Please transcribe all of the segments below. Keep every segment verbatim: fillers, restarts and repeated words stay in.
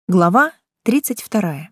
Глава тридцать вторая.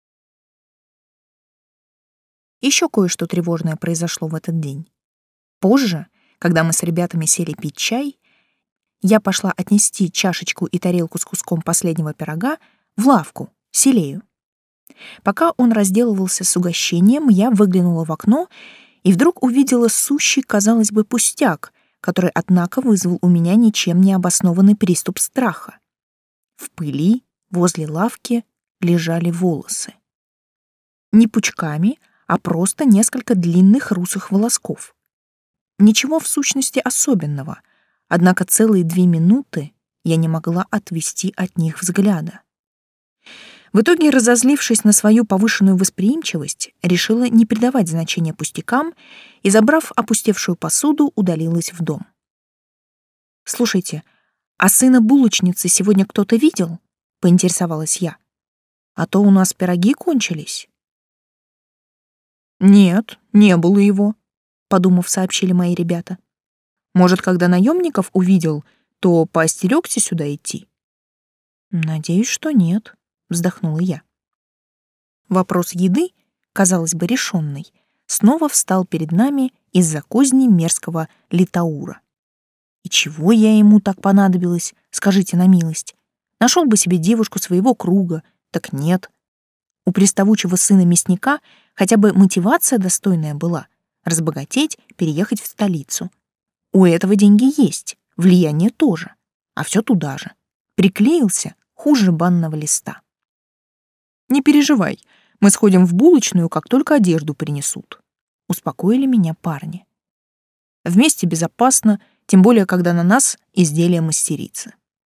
Еще кое-что тревожное произошло в этот день. Позже, когда мы с ребятами сели пить чай, я пошла отнести чашечку и тарелку с куском последнего пирога в лавку, Селею. Пока он разделывался с угощением, я выглянула в окно и вдруг увидела сущий, казалось бы, пустяк, который, однако, вызвал у меня ничем не обоснованный приступ страха. В пыли возле лавки лежали волосы. Не пучками, а просто несколько длинных русых волосков. Ничего в сущности особенного, однако целые две минуты я не могла отвести от них взгляда. В итоге, разозлившись на свою повышенную восприимчивость, решила не придавать значения пустякам и, забрав опустевшую посуду, удалилась в дом. «Слушайте, а сына булочницы сегодня кто-то видел?» — поинтересовалась я. «А то у нас пироги кончились». «Нет, не было его», — подумав, сообщили мои ребята. «Может, когда наемников увидел, то поостерёгся сюда идти?» «Надеюсь, что нет», — вздохнула я. Вопрос еды, казалось бы, решенный, снова встал перед нами из-за козни мерзкого Литаура. И чего я ему так понадобилось, скажите на милость? Нашел бы себе девушку своего круга, так нет. У приставучего сына мясника хотя бы мотивация достойная была — разбогатеть, переехать в столицу. У этого деньги есть, влияние тоже, а все туда же. Приклеился хуже банного листа. «Не переживай, мы сходим в булочную, как только одежду принесут», — успокоили меня парни. «Вместе безопасно, тем более, когда на нас изделие мастерицы».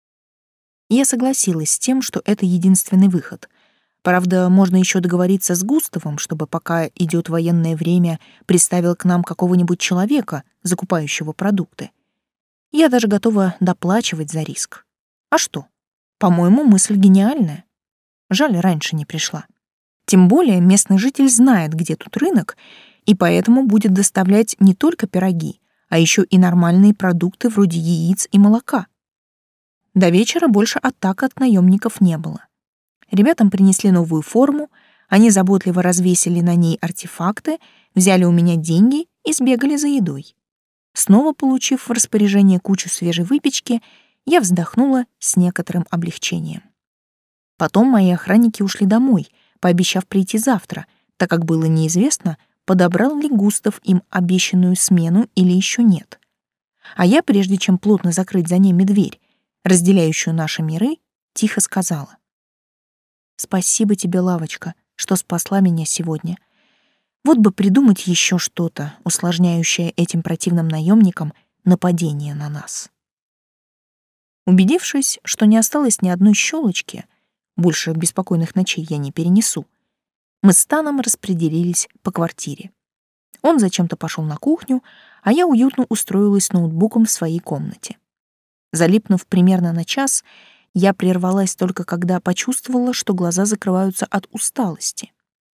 Я согласилась с тем, что это единственный выход. Правда, можно еще договориться с Густавом, чтобы, пока идет военное время, приставил к нам какого-нибудь человека, закупающего продукты. Я даже готова доплачивать за риск. А что? По-моему, мысль гениальная. Жаль, раньше не пришла. Тем более местный житель знает, где тут рынок, и поэтому будет доставлять не только пироги, а еще и нормальные продукты вроде яиц и молока. До вечера больше атак от наемников не было. Ребятам принесли новую форму, они заботливо развесили на ней артефакты, взяли у меня деньги и сбегали за едой. Снова получив в распоряжение кучу свежей выпечки, я вздохнула с некоторым облегчением. Потом мои охранники ушли домой, пообещав прийти завтра, так как было неизвестно, подобрал ли Густав им обещанную смену или еще нет. А я, прежде чем плотно закрыть за ними дверь, разделяющую наши миры, тихо сказала: «Спасибо тебе, лавочка, что спасла меня сегодня. Вот бы придумать еще что-то, усложняющее этим противным наемникам нападение на нас». Убедившись, что не осталось ни одной щелочки, больше беспокойных ночей я не перенесу, мы с Таном распределились по квартире. Он зачем-то пошел на кухню, а я уютно устроилась с ноутбуком в своей комнате. Залипнув примерно на час, я прервалась только когда почувствовала, что глаза закрываются от усталости.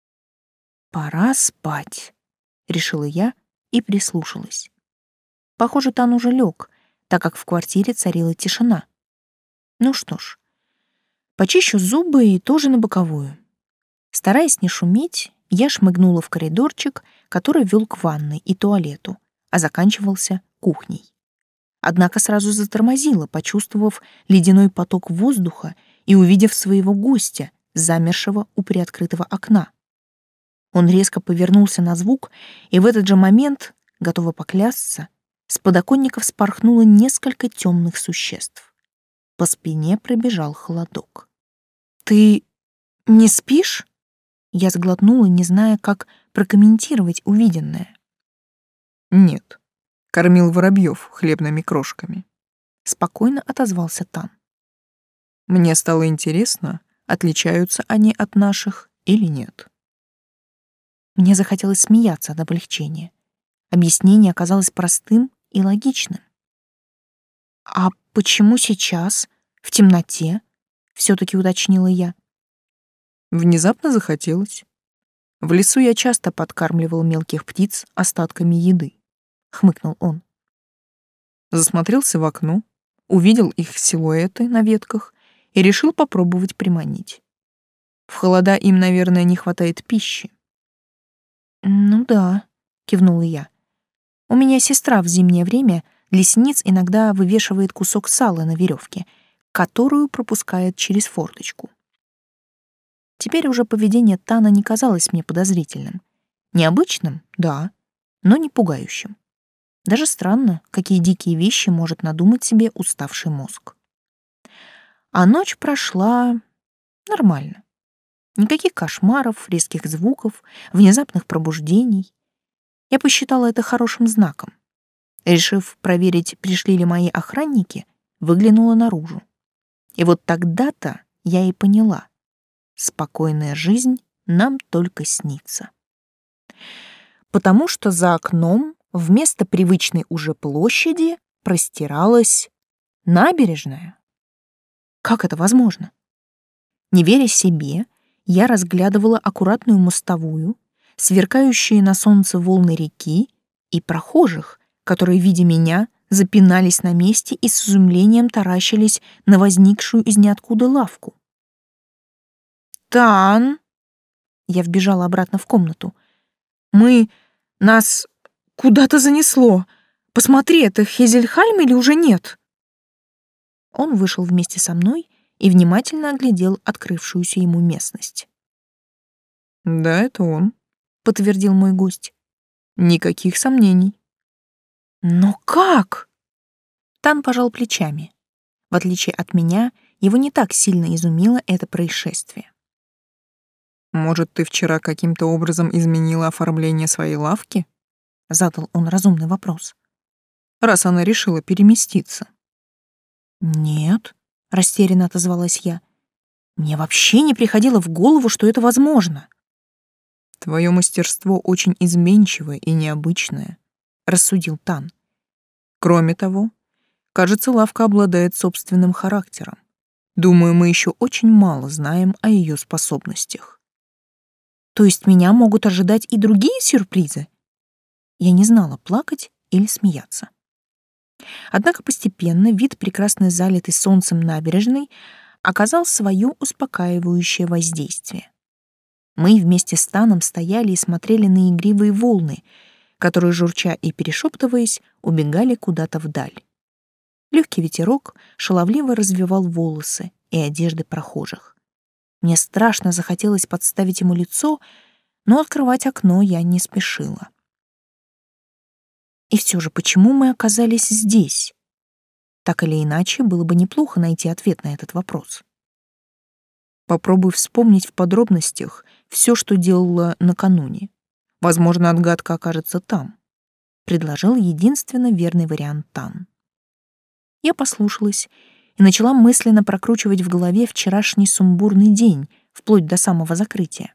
«Пора спать», — решила я и прислушалась. Похоже, Тан уже лег, так как в квартире царила тишина. Ну что ж, почищу зубы и тоже на боковую. Стараясь не шуметь, я шмыгнула в коридорчик, который вел к ванной и туалету, а заканчивался кухней. Однако сразу затормозила, почувствовав ледяной поток воздуха и увидев своего гостя, замершего у приоткрытого окна. Он резко повернулся на звук, и в этот же момент, готова поклясться, с подоконника вспорхнуло несколько темных существ. По спине пробежал холодок. «Ты не спишь?» Я сглотнула, не зная, как прокомментировать увиденное. «Нет. Кормил воробьев хлебными крошками», — спокойно отозвался Тан. «Мне стало интересно, отличаются они от наших или нет». Мне захотелось смеяться от облегчения. Объяснение оказалось простым и логичным. «А почему сейчас, в темноте?» — все-таки уточнила я. Внезапно захотелось. В лесу я часто подкармливал мелких птиц остатками еды. — хмыкнул он. Засмотрелся в окно, увидел их силуэты на ветках и решил попробовать приманить. В холода им, наверное, не хватает пищи. «Ну да», — кивнула я. «У меня сестра в зимнее время для синиц иногда вывешивает кусок сала на веревке, которую пропускает через форточку». Теперь уже поведение Тана не казалось мне подозрительным. Необычным, да, но не пугающим. Даже странно, какие дикие вещи может надумать себе уставший мозг. А ночь прошла нормально. Никаких кошмаров, резких звуков, внезапных пробуждений. Я посчитала это хорошим знаком. Решив проверить, пришли ли мои охранники, выглянула наружу. И вот тогда-то я и поняла. Спокойная жизнь нам только снится. Потому что за окном вместо привычной уже площади простиралась набережная. Как это возможно? Не веря себе, я разглядывала аккуратную мостовую, сверкающие на солнце волны реки и прохожих, которые, видя меня, запинались на месте и с изумлением таращились на возникшую из ниоткуда лавку. «Тан!» Я вбежала обратно в комнату. «Мы... нас куда-то занесло. Посмотри, это Хезельхальм или уже нет?» Он вышел вместе со мной и внимательно оглядел открывшуюся ему местность. «Да, это он», — подтвердил мой гость. «Никаких сомнений». «Но как?» Тан пожал плечами. В отличие от меня, его не так сильно изумило это происшествие. «Может, ты вчера каким-то образом изменила оформление своей лавки?» — задал он разумный вопрос. «Раз она решила переместиться». «Нет», — растерянно отозвалась я. «Мне вообще не приходило в голову, что это возможно». «Твое мастерство очень изменчивое и необычное», — рассудил Тан. «Кроме того, кажется, лавка обладает собственным характером. Думаю, мы еще очень мало знаем о ее способностях». «То есть меня могут ожидать и другие сюрпризы?» Я не знала, плакать или смеяться. Однако постепенно вид прекрасно залитой солнцем набережной оказал свое успокаивающее воздействие. Мы вместе с Таном стояли и смотрели на игривые волны, которые, журча и перешептываясь, убегали куда-то вдаль. Легкий ветерок шаловливо развевал волосы и одежды прохожих. Мне страшно захотелось подставить ему лицо, но открывать окно я не спешила. И все же, почему мы оказались здесь? Так или иначе, было бы неплохо найти ответ на этот вопрос. Попробуй вспомнить в подробностях все, что делала накануне. Возможно, отгадка окажется там, — предложил единственно верный вариант Тан. Я послушалась и начала мысленно прокручивать в голове вчерашний сумбурный день, вплоть до самого закрытия.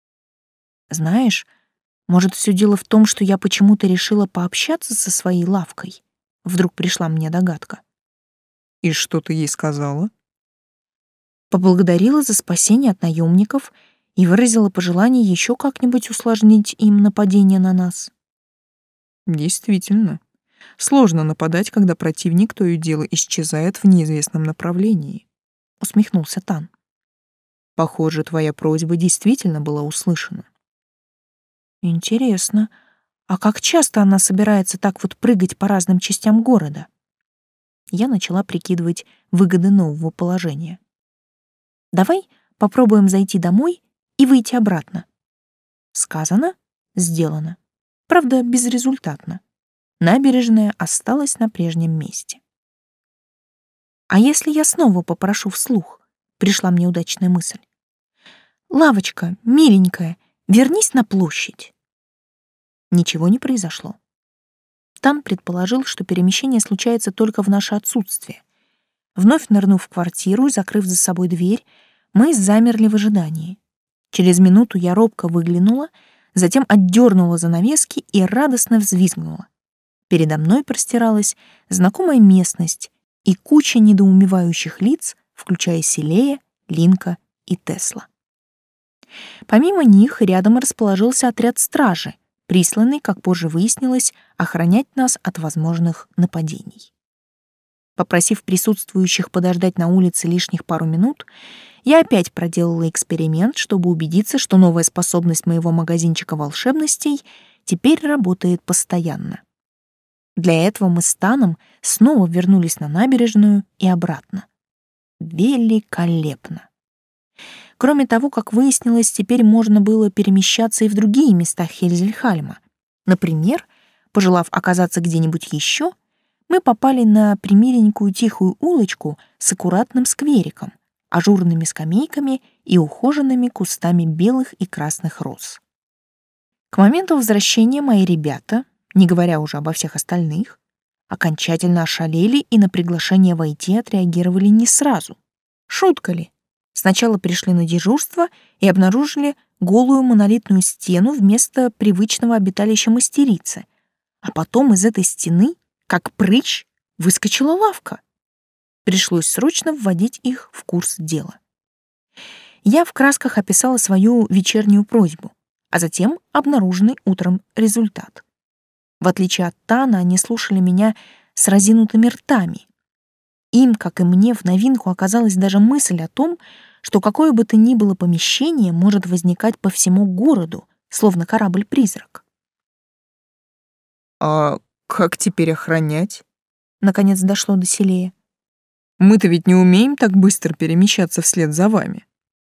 Знаешь, может, все дело в том, что я почему-то решила пообщаться со своей лавкой? Вдруг пришла мне догадка. И что ты ей сказала? Поблагодарила за спасение от наемников и выразила пожелание еще как-нибудь усложнить им нападение на нас. Действительно. Сложно нападать, когда противник то и дело исчезает в неизвестном направлении, усмехнулся Тан. Похоже, твоя просьба действительно была услышана. Интересно, а как часто она собирается так вот прыгать по разным частям города? Я начала прикидывать выгоды нового положения. Давай попробуем зайти домой и выйти обратно. Сказано, сделано. Правда, безрезультатно. Набережная осталась на прежнем месте. А если я снова попрошу вслух? Пришла мне удачная мысль. Лавочка, миленькая, вернись на площадь. Ничего не произошло. Тан предположил, что перемещение случается только в наше отсутствие. Вновь нырнув в квартиру и закрыв за собой дверь, мы замерли в ожидании. Через минуту я робко выглянула, затем отдернула занавески и радостно взвизгнула. Передо мной простиралась знакомая местность и куча недоумевающих лиц, включая Селея, Линка и Тесла. Помимо них рядом расположился отряд стражи, присланный, как позже выяснилось, охранять нас от возможных нападений. Попросив присутствующих подождать на улице лишних пару минут, я опять проделала эксперимент, чтобы убедиться, что новая способность моего магазинчика волшебностей теперь работает постоянно. Для этого мы с Таном снова вернулись на набережную и обратно. Великолепно! Кроме того, как выяснилось, теперь можно было перемещаться и в другие места Хельзельхальма. Например, пожелав оказаться где-нибудь еще, мы попали на примиленькую тихую улочку с аккуратным сквериком, ажурными скамейками и ухоженными кустами белых и красных роз. К моменту возвращения мои ребята, не говоря уже обо всех остальных, окончательно ошалели и на приглашение войти отреагировали не сразу. Шутка ли? Сначала пришли на дежурство и обнаружили голую монолитную стену вместо привычного обиталища мастерицы, а потом из этой стены, как прыщ, выскочила лавка. Пришлось срочно вводить их в курс дела. Я в красках описала свою вечернюю просьбу, а затем обнаруженный утром результат. В отличие от Тана, они слушали меня с разинутыми ртами. Им, как и мне, в новинку оказалась даже мысль о том, что какое бы то ни было помещение может возникать по всему городу, словно корабль-призрак. «А как теперь охранять?» Наконец дошло до Селея. «Мы-то ведь не умеем так быстро перемещаться вслед за вами».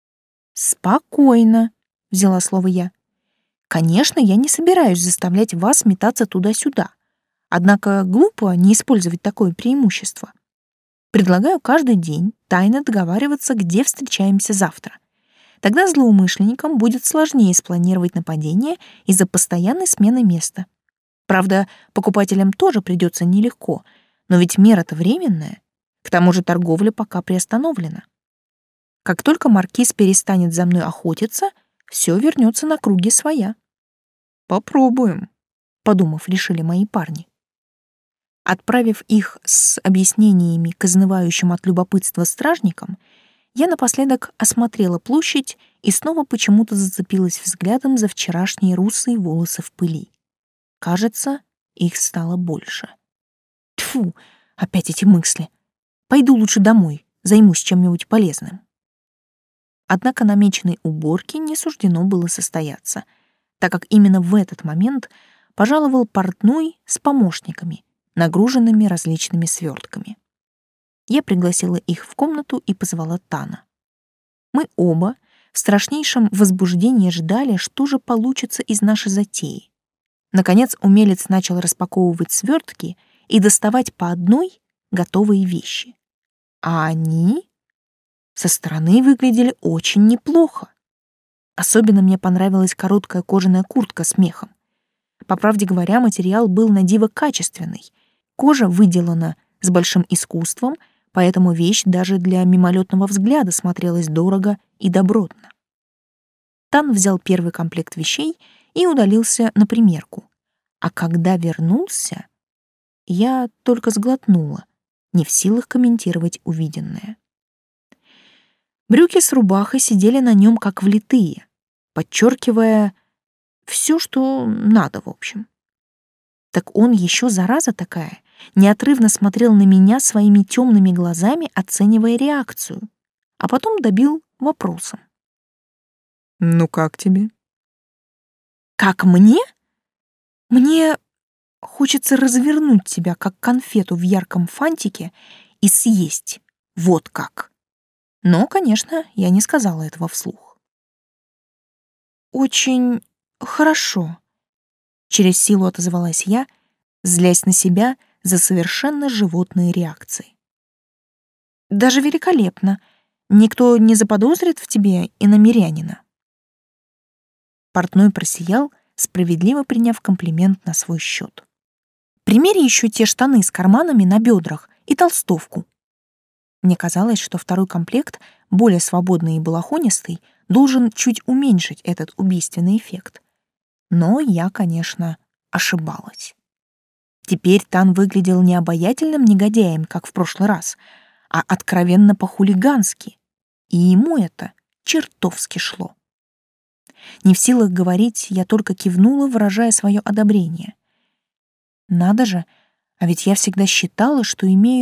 «Спокойно», — взяла слово я. «Конечно, я не собираюсь заставлять вас метаться туда-сюда. Однако глупо не использовать такое преимущество. Предлагаю каждый день тайно договариваться, где встречаемся завтра. Тогда злоумышленникам будет сложнее спланировать нападение из-за постоянной смены места. Правда, покупателям тоже придется нелегко, но ведь мера-то временная. К тому же торговля пока приостановлена. Как только маркиз перестанет за мной охотиться, все вернется на круги своя». «Попробуем», — подумав, решили мои парни. Отправив их с объяснениями к изнывающим от любопытства стражникам, я напоследок осмотрела площадь и снова почему-то зацепилась взглядом за вчерашние русые волосы в пыли. Кажется, их стало больше. Тьфу, опять эти мысли. Пойду лучше домой, займусь чем-нибудь полезным. Однако намеченной уборке не суждено было состояться, так как именно в этот момент пожаловал портной с помощниками, нагруженными различными свертками. Я пригласила их в комнату и позвала Тана. Мы оба в страшнейшем возбуждении ждали, что же получится из нашей затеи. Наконец умелец начал распаковывать свертки и доставать по одной готовые вещи. А они со стороны выглядели очень неплохо. Особенно мне понравилась короткая кожаная куртка с мехом. По правде говоря, материал был на диво качественный. Кожа выделана с большим искусством, поэтому вещь даже для мимолетного взгляда смотрелась дорого и добротно. Тан взял первый комплект вещей и удалился на примерку. А когда вернулся, я только сглотнула, не в силах комментировать увиденное. Брюки с рубахой сидели на нем как влитые, подчеркивая все, что надо, в общем. Так он еще зараза такая, неотрывно смотрел на меня своими темными глазами, оценивая реакцию, а потом добил вопросом. «Ну как тебе?» «Как мне? Мне хочется развернуть тебя, как конфету в ярком фантике, и съесть. Вот как». Но, конечно, я не сказала этого вслух. «Очень хорошо», — через силу отозвалась я, злясь на себя за совершенно животные реакции. «Даже великолепно. Никто не заподозрит в тебе иномирянина». Портной просиял, справедливо приняв комплимент на свой счет. «Примери еще те штаны с карманами на бедрах и толстовку». Мне казалось, что второй комплект, более свободный и балахонистый, должен чуть уменьшить этот убийственный эффект. Но я, конечно, ошибалась. Теперь Тан выглядел не обаятельным негодяем, как в прошлый раз, а откровенно по-хулигански, и ему это чертовски шло. Не в силах говорить, я только кивнула, выражая свое одобрение. Надо же, а ведь я всегда считала, что имею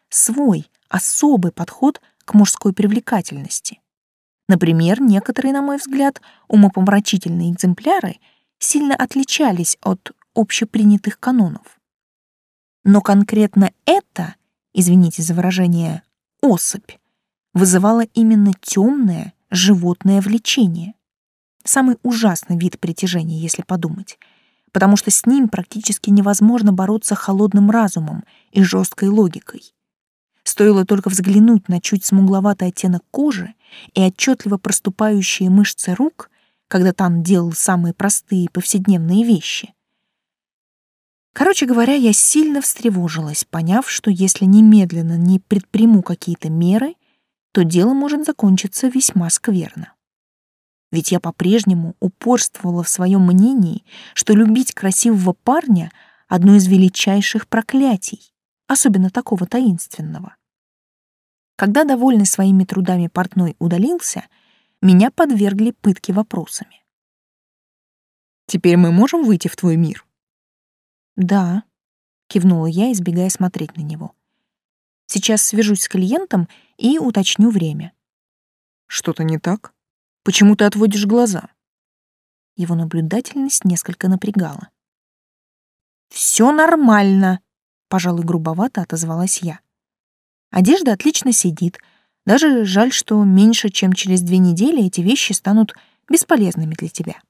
свой, особый подход к мужской привлекательности. Например, некоторые, на мой взгляд, умопомрачительные экземпляры сильно отличались от общепринятых канонов. Но конкретно это, извините за выражение, особь, вызывала именно темное животное влечение. Самый ужасный вид притяжения, если подумать, потому что с ним практически невозможно бороться холодным разумом и жесткой логикой. Стоило только взглянуть на чуть смугловатый оттенок кожи и отчетливо проступающие мышцы рук, когда Тан делал самые простые повседневные вещи. Короче говоря, я сильно встревожилась, поняв, что если немедленно не предприму какие-то меры, то дело может закончиться весьма скверно. Ведь я по-прежнему упорствовала в своем мнении, что любить красивого парня — одно из величайших проклятий, особенно такого таинственного. Когда довольный своими трудами портной удалился, меня подвергли пытке вопросами. «Теперь мы можем выйти в твой мир?» «Да», — кивнула я, избегая смотреть на него. «Сейчас свяжусь с клиентом и уточню время». «Что-то не так? Почему ты отводишь глаза?» Его наблюдательность несколько напрягала. «Все нормально», — пожалуй, грубовато отозвалась я. «Одежда отлично сидит. Даже жаль, что меньше, чем через две недели эти вещи станут бесполезными для тебя».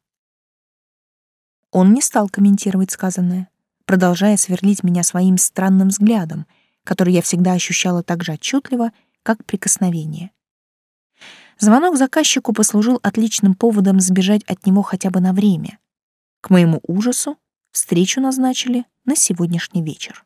Он не стал комментировать сказанное, продолжая сверлить меня своим странным взглядом, который я всегда ощущала так же отчетливо, как прикосновение. Звонок заказчику послужил отличным поводом сбежать от него хотя бы на время. К моему ужасу встречу назначили на сегодняшний вечер.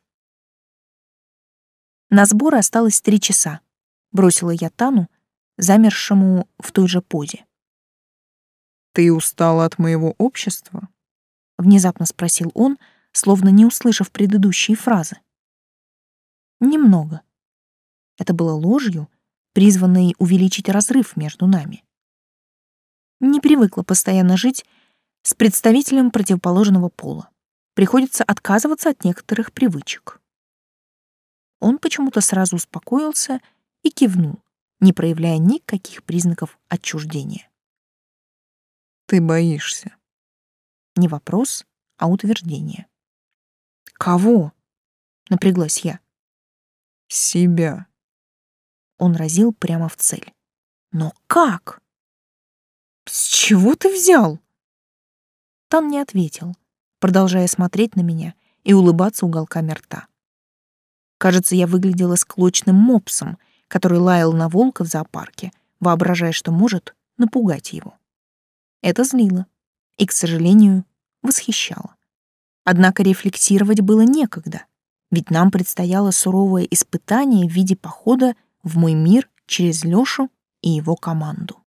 На сборы осталось три часа. Бросила я Тану, замершему в той же позе. «Ты устала от моего общества?» — внезапно спросил он, словно не услышав предыдущие фразы. «Немного». Это было ложью, призванной увеличить разрыв между нами. Не привыкла постоянно жить с представителем противоположного пола. Приходится отказываться от некоторых привычек. Он почему-то сразу успокоился и кивнул, не проявляя никаких признаков отчуждения. «Ты боишься?» Не вопрос, а утверждение. «Кого?» — напряглась я. «Себя». Он разил прямо в цель. «Но как? С чего ты взял?» Тан не ответил, продолжая смотреть на меня и улыбаться уголками рта. Кажется, я выглядела склочным мопсом, который лаял на волка в зоопарке, воображая, что может напугать его. Это злило и, к сожалению, восхищало. Однако рефлексировать было некогда, ведь нам предстояло суровое испытание в виде похода в мой мир через Лёшу и его команду.